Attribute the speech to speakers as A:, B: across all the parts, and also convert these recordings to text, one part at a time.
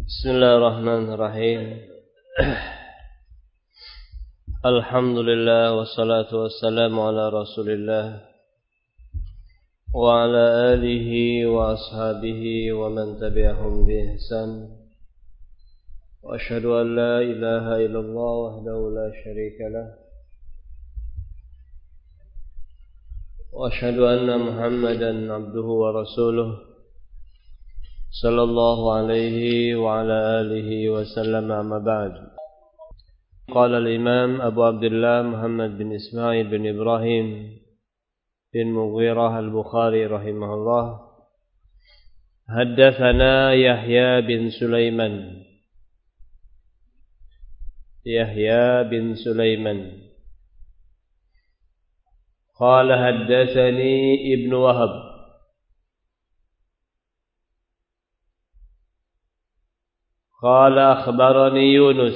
A: Bismillahirrahmanirrahim. Alhamdulillah wassalatu wassalamu ala Rasulillah wa ala alihi wa ashabihi wa man tabi'ahum bi ihsan. Wa asyhadu an la ilaha illallah wahdahu la syarika lah. Wa asyhadu anna Muhammadan abduhu wa rasuluh sallallahu alaihi wa ala alihi wa sallam, amma ba'd. Qala al-imam Abu Abdullah Muhammad bin Ismail bin Ibrahim bin Mughirah al-Bukhari rahimahullah, haddatsana Yahya bin Sulaiman. Yahya bin Sulaiman qala haddatsani Ibnu Wahab qala akhbarani Yunus.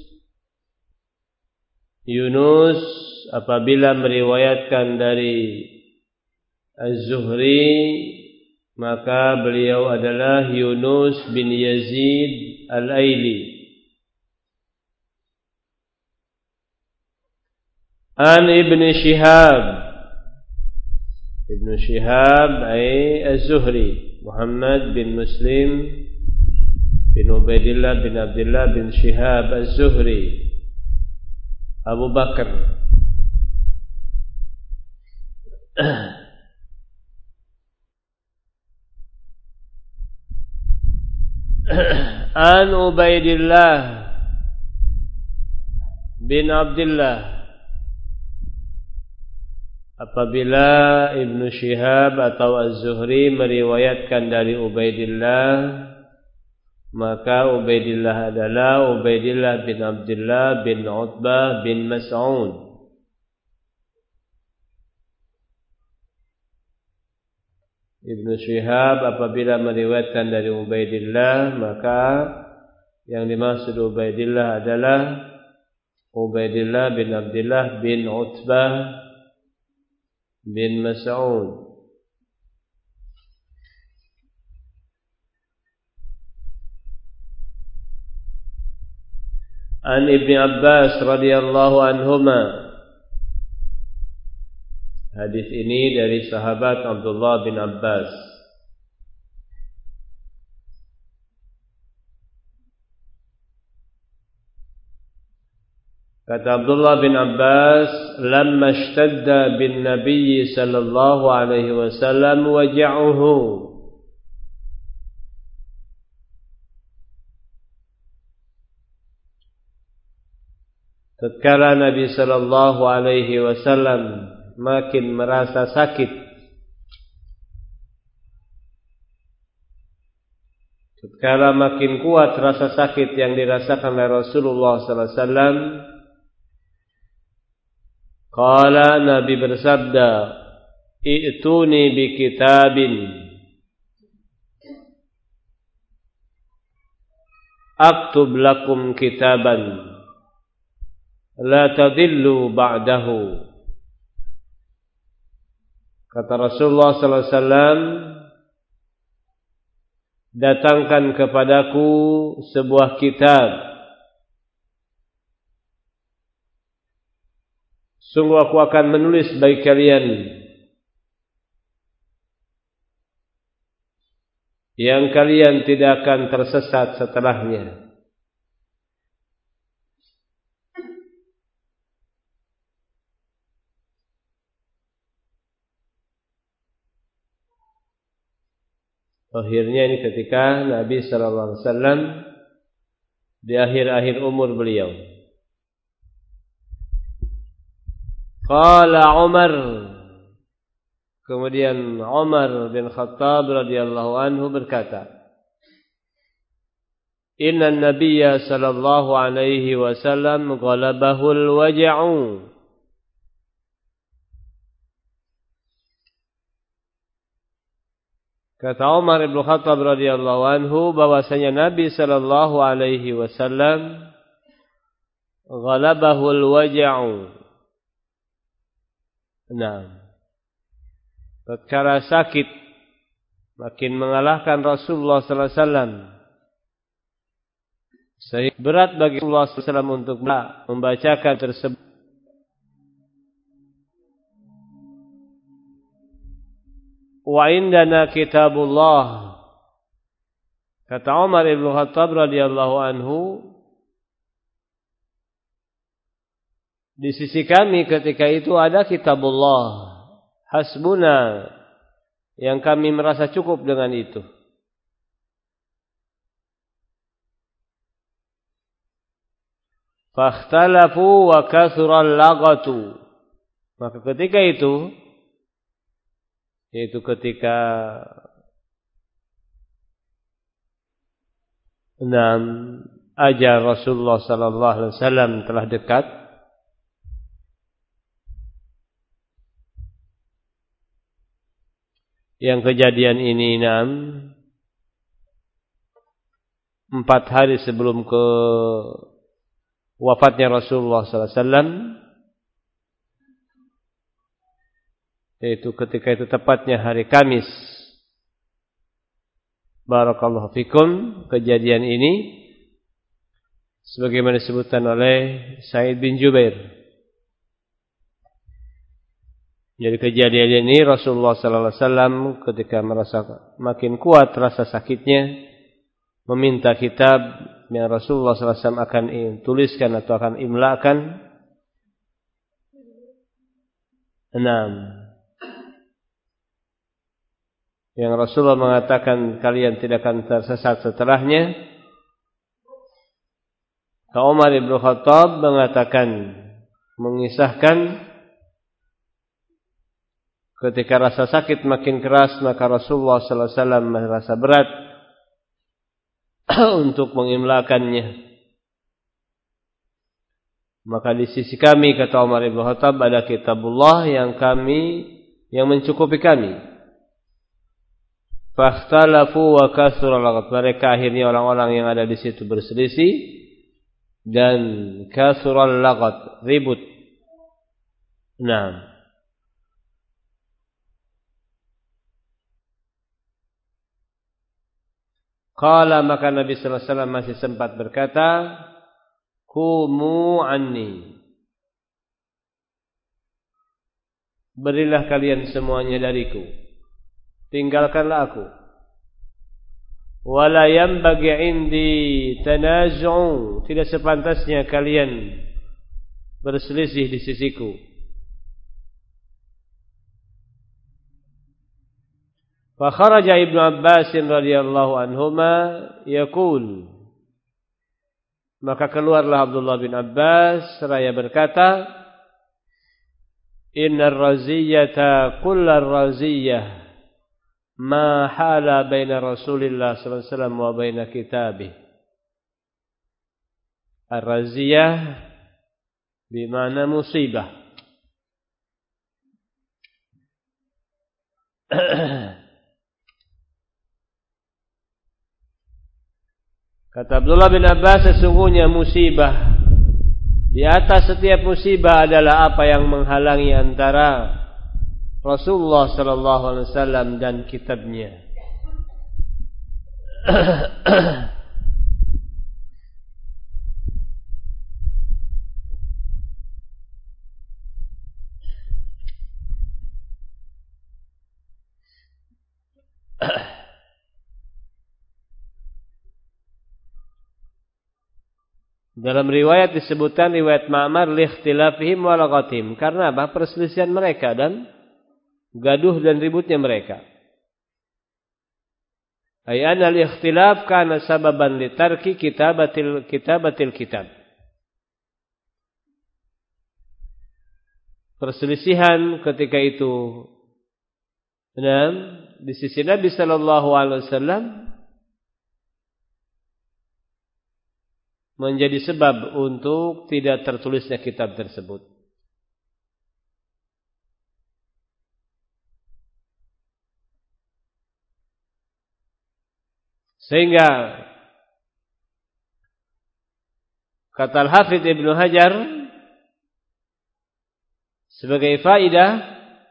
A: Yunus apabila meriwayatkan dari Az-Zuhri, maka beliau adalah Yunus bin Yazid Al-Aili. An Ibn Shihab. Ibn Shihab ay Az-Zuhri, Muhammad bin Muslim bin Ubaidillah bin Abdullah bin Shihab Az-Zuhri, Abu Bakar. An Ubaidillah bin Abdullah. Apabila Ibnu Shihab atau Az-Zuhri meriwayatkan dari Ubaidillah, maka Ubaidillah adalah Ubaidillah bin Abdullah bin Utbah bin Mas'ud. Ibnu Shihab apabila meriwayatkan dari Ubaidillah, maka yang dimaksud Ubaidillah adalah Ubaidillah bin Abdullah bin Utbah bin Mas'ud. An Ibn Abbas radhiyallahu anhuma. Hadis ini dari sahabat Abdullah bin Abbas. Kata Abdullah bin Abbas, lamma ishtadda bin Nabi sallallahu alaihi wasallam waja'uhu. Tatkala Nabi sallallahu alaihi wasallam makin merasa sakit, tatkala makin kuat rasa sakit yang dirasakan oleh Rasulullah sallallahu alaihi wasallam, qala, Nabi bersabda, i'tuni bi kitabin aktub lakum kitaban la tadillu ba'dahu. Kata Rasulullah sallallahu alaihi wasallam, datangkan kepadaku sebuah kitab. Sungguh aku akan menulis bagi kalian yang kalian tidak akan tersesat setelahnya. Akhirnya ini ketika Nabi sallallahu alaihi wasallam di akhir-akhir umur beliau. Qala Umar. Kemudian Umar bin Khattab radhiyallahu anhu berkata, Inna an-nabiyya sallallahu alaihi wasallam ghalabahu al-waja'u. Kata Umar bin Khattab radhiyallahu anhu bahwasanya Nabi sallallahu alaihi wasallam ghalabahu al-waja'u. Nah, tatkala sakit makin mengalahkan Rasulullah sallallahu alaihi wasallam. Sehingga berat bagi Rasulullah SAW untuk membacakan tersebut. Wa indana kitabullah. Kata Umar ibn Khattab radhiyallahu anhu, di sisi kami ketika itu ada kitabullah. Hasbuna, yang kami merasa cukup dengan itu. Fakhtalafu wa kathural lagatu. Maka ketika itu, yaitu ketika ajal Rasulullah sallallahu alaihi wasallam telah dekat, yang kejadian ini 4 hari sebelum ke wafatnya Rasulullah sallallahu alaihi wasallam, yaitu ketika itu tepatnya hari Kamis. Barakallahu fikum. Kejadian ini sebagaimana disebutkan oleh Sa'id bin Jubair. Jadi kejadian ini Rasulullah sallallahu alaihi wasallam ketika merasa makin kuat rasa sakitnya, meminta kitab yang Rasulullah sallallahu alaihi wasallam akan tuliskan atau akan imlakan. 6. Yang Rasulullah mengatakan kalian tidak akan tersesat setelahnya. Umar bin Khattab mengatakan, mengisahkan ketika rasa sakit makin keras, maka Rasulullah sallallahu alaihi wasallam merasa berat untuk mengimlakannya. Maka di sisi kami, kata Umar bin Khattab, ada kitabullah yang mencukupi kami. Fakhtalafu wa kasura lagat. Mereka akhirnya orang-orang yang ada di situ berselisih dan kasural lagat, ribut. Qala, maka Nabi sallallahu alaihi wasallam masih sempat berkata, "Qumu anni." Berilah kalian semuanya dariku. Tinggalkanlah aku. Wala yanbaghi indi tanazu'u. Tidak sepantasnya kalian berselisih di sisiku. Fa kharaja Ibnu Abbas radhiyallahu anhuma yaqul. Maka keluarlah Abdullah bin Abbas seraya berkata, "Innar raziyata kullar raziyah ma hala baina Rasulillah sallallahu alaihi wasallam wa baina kitabih." Ar-raziyah bermakna musibah. Kata Abdullah bin Abbas, sesungguhnya musibah, di atas setiap musibah adalah apa yang menghalangi antara Rasulullah sallallahu alaihi wasallam dan kitabnya. Dalam riwayat disebutkan, riwayat Ma'mar, likhtilafihim wa laghatihim, karena apa? Perselisihan mereka dan gaduh dan ributnya mereka. Ay anna al-ikhtilaf kana sababan li tarki kitabatil kitab. Perselisihan ketika itu di sisi Nabi sallallahu alaihi wasallam menjadi sebab untuk tidak tertulisnya kitab tersebut. Sehingga kata Al-Hafidz Ibnu Hajar sebagai faedah,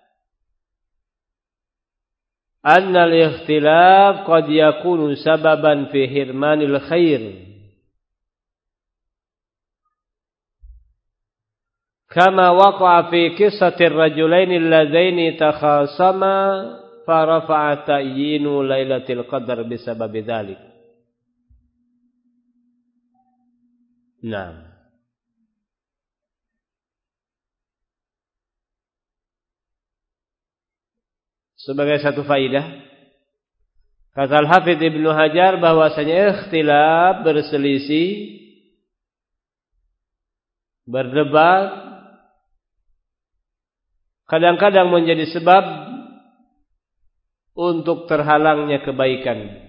A: anna al-ikhtilaf qad yakunu sababan fi hirmanil khair kama waqa'a fi qissatir rajulaini allazaini takhasama farafa'a ta'yinu lailatul qadar bisababi dzalik. Nah, sebagai satu faidah, kata Al-Hafidz Ibnu Hajar bahwasanya ikhtilaf, berselisih, berdebat kadang-kadang menjadi sebab untuk terhalangnya kebaikan.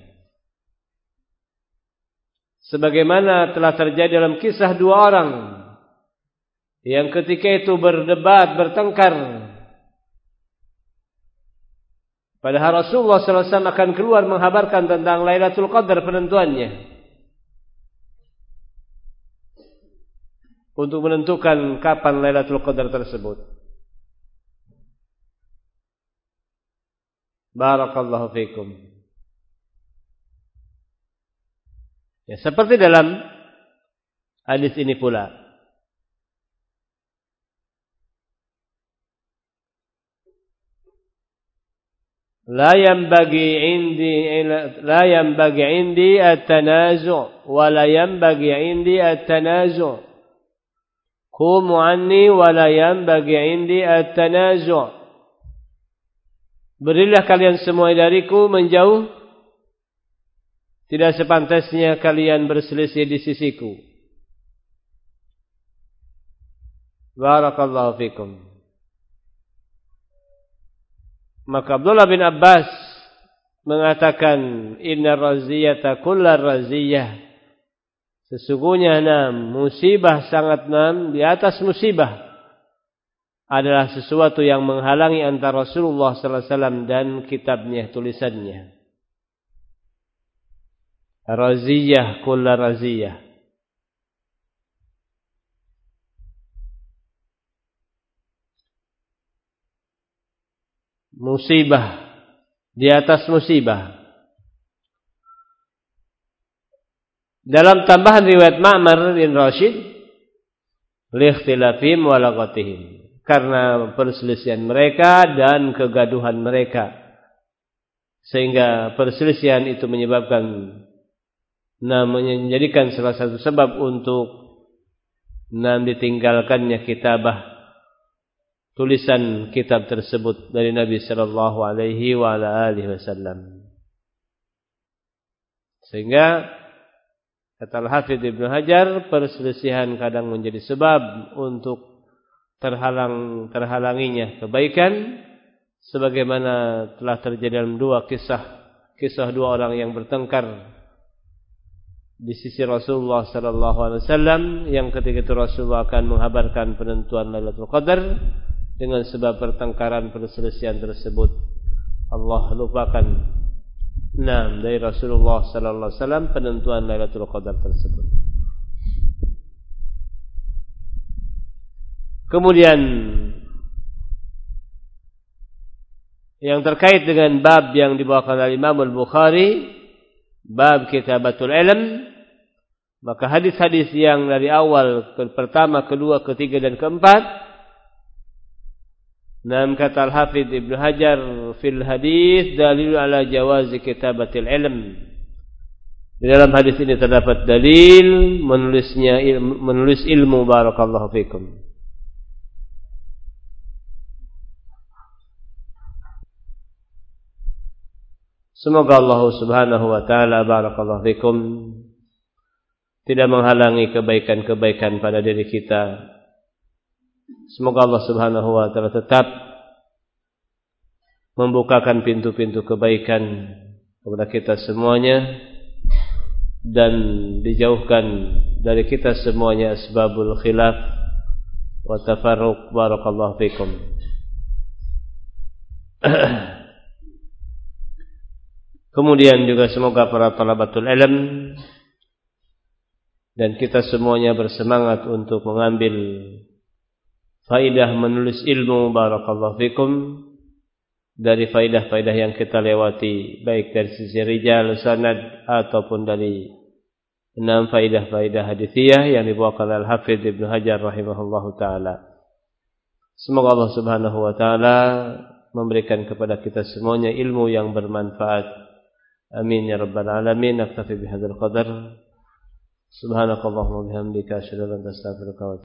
A: Sebagaimana telah terjadi dalam kisah dua orang yang ketika itu berdebat, bertengkar. Padahal Rasulullah SAW akan keluar menghabarkan tentang Lailatul Qadar, penentuannya, untuk menentukan kapan Lailatul Qadar tersebut. Barakallahu fikum. Ya, seperti dalam hadis ini pula. La yanbaghi indi at-tanazu' wa la yanbaghi indi at-tanazu'. Qumu anni wa la yanbaghi indi at-tanazu'. Berilah kalian semua dariku, menjauh. Tidak sepantasnya kalian berselisih di sisiku. Barakallahu fikum. Maka Abdullah bin Abbas mengatakan, inna raziyata kullar raziyah. Sesungguhnya musibah sangat di atas musibah adalah sesuatu yang menghalangi antara Rasulullah sallallahu alaihi wasallam dan kitabnya, tulisannya. Raziyah kulla raziyah. Musibah di atas musibah. Dalam tambahan riwayat Ma'mar bin Rashid, liikhtilafihim wa laghatihim, karena perselisihan mereka dan kegaduhan mereka, sehingga perselisihan itu menyebabkan menjadikan salah satu sebab untuk ditinggalkannya kitabah, tulisan kitab tersebut dari Nabi sallallahu alaihi wa ala alihi wasallam. Sehingga kata Al-Hafidz Ibnu Hajar, perselisihan kadang menjadi sebab untuk terhalanginya kebaikan, sebagaimana telah terjadi dalam dua kisah dua orang yang bertengkar di sisi Rasulullah sallallahu alaihi wasallam, yang ketika itu Rasulullah akan menghabarkan penentuan Lailatul Qadar. Dengan sebab pertengkaran perselisihan tersebut, Allah lupakan dari Rasulullah sallallahu alaihi wasallam penentuan Lailatul Qadar tersebut. Kemudian yang terkait dengan bab yang dibawakan oleh Imam Al-Bukhari, bab kitabatul ilm, maka hadis-hadis yang dari awal, pertama, kedua, ketiga dan keempat, kata Al-Hafidz Ibnu Hajar fil hadis dalil ala jawazi kitabatil ilm. Di dalam hadis ini terdapat dalil menulis ilmu. Barakallahu fikum. Semoga Allah Subhanahu wa taala, barakallahu fikum, tidak menghalangi kebaikan-kebaikan pada diri kita. Semoga Allah Subhanahu wa taala tetap membukakan pintu-pintu kebaikan kepada kita semuanya, dan dijauhkan dari kita semuanya asbabul khilaf wa tafarruq. Barakallahu fikum. Kemudian juga semoga para talabatul ilm dan kita semuanya bersemangat untuk mengambil faidah menulis ilmu. Barakallahu fikum. Dari faidah-faidah yang kita lewati, baik dari sisi rijal, sanad, ataupun dari 6 faidah-faidah hadithiyah yang dibawakan Al-Hafidz Ibnu Hajar rahimahullahu ta'ala. Semoga Allah Subhanahu wa taala memberikan kepada kita semuanya ilmu yang bermanfaat. Amin ya rabbal alamin. Naktafi bihadzal qadar. Subhanakallahumma wa bihamdika asyhadu an la ilaha illa anta astaghfiruka wa